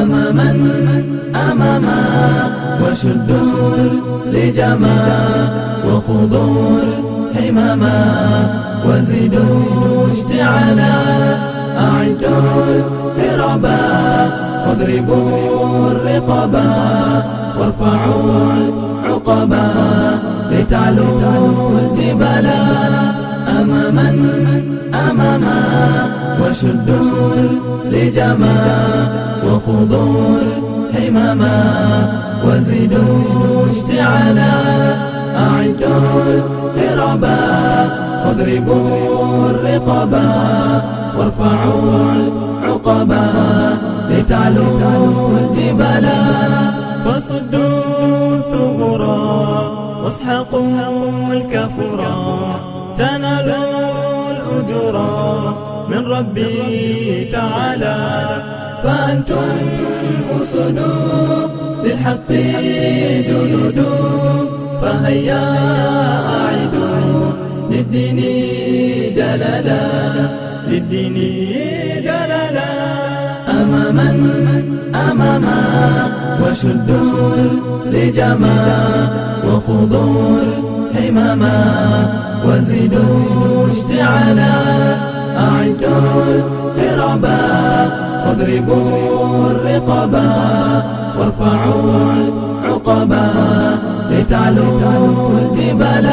أماما وشدوا اللجما وخضوا الحماما وزدوا اشتعالا أعدوا الحربا واضربوا الرقبا وارفعوا العقبا لتعلوا الجبال أماما وشدوا اللجما وخضوا الحماما وزدوا اشتعالا أعدوا الحربا واضربوا الرقبا وارفعوا العقبا لتعلوا الجبال وصدوا الثغرا واسحقوا الكفرا تنالوا الأجرا من ربي تعالى فأنتم أسد للحق جنود فهيا أعيدوا للدين جلالا للدين جلالا أماما وشدوا اللجما وخضوا الحماما وزدوا اشتعالا أعدوا الحربا واضربوا الرقبا وارفعوا العقبا لتعلوا الجبال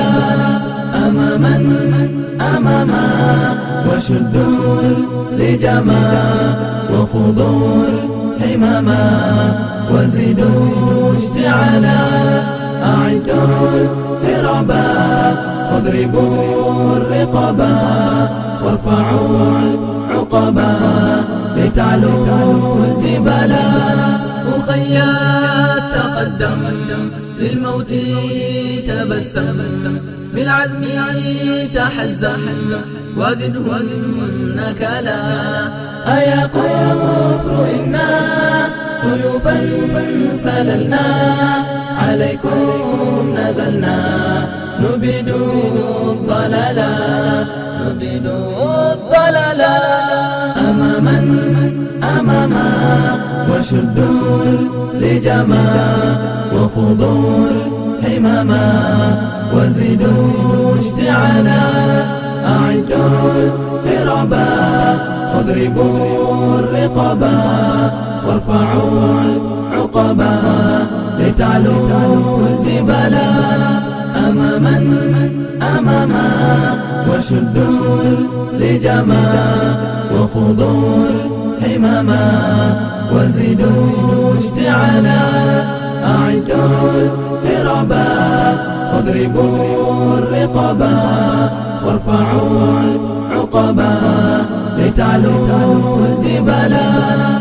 أماما وشدوا اللجما وخضوا الحماما وزدوا اشتعالا أعدوا الحربا واضربوا الرقبا وارفعوا العقبا لتعلوا الجبال أخيا تقدم للموت تبسم بالعزم تحزم وزدهن نكلا أيا كفر إنا سيوفا سللنا عليكم نزلنا نبيد الضلالا أماما وشدوا اللجما وخضوا الحماما وزدوا اشتعالا أعدوا الحربا واضربوا الرقبا وارفعوا العقبا لتعلوا الجبال أماما وشدوا اللجما وخضوا الحماما وزدوا اشتعالا أعدوا الحربا واضربوا الرقبا وارفعوا العقبا لتعلوا الجبال